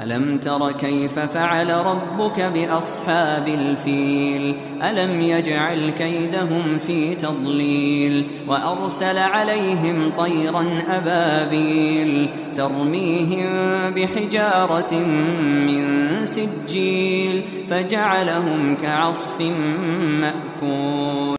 ألم تر كيف فعل ربك بأصحاب الفيل ألم يجعل كيدهم في تضليل وأرسل عليهم طيرا أبابيل ترميهم بحجارة من سجيل فجعلهم كعصف مأكول.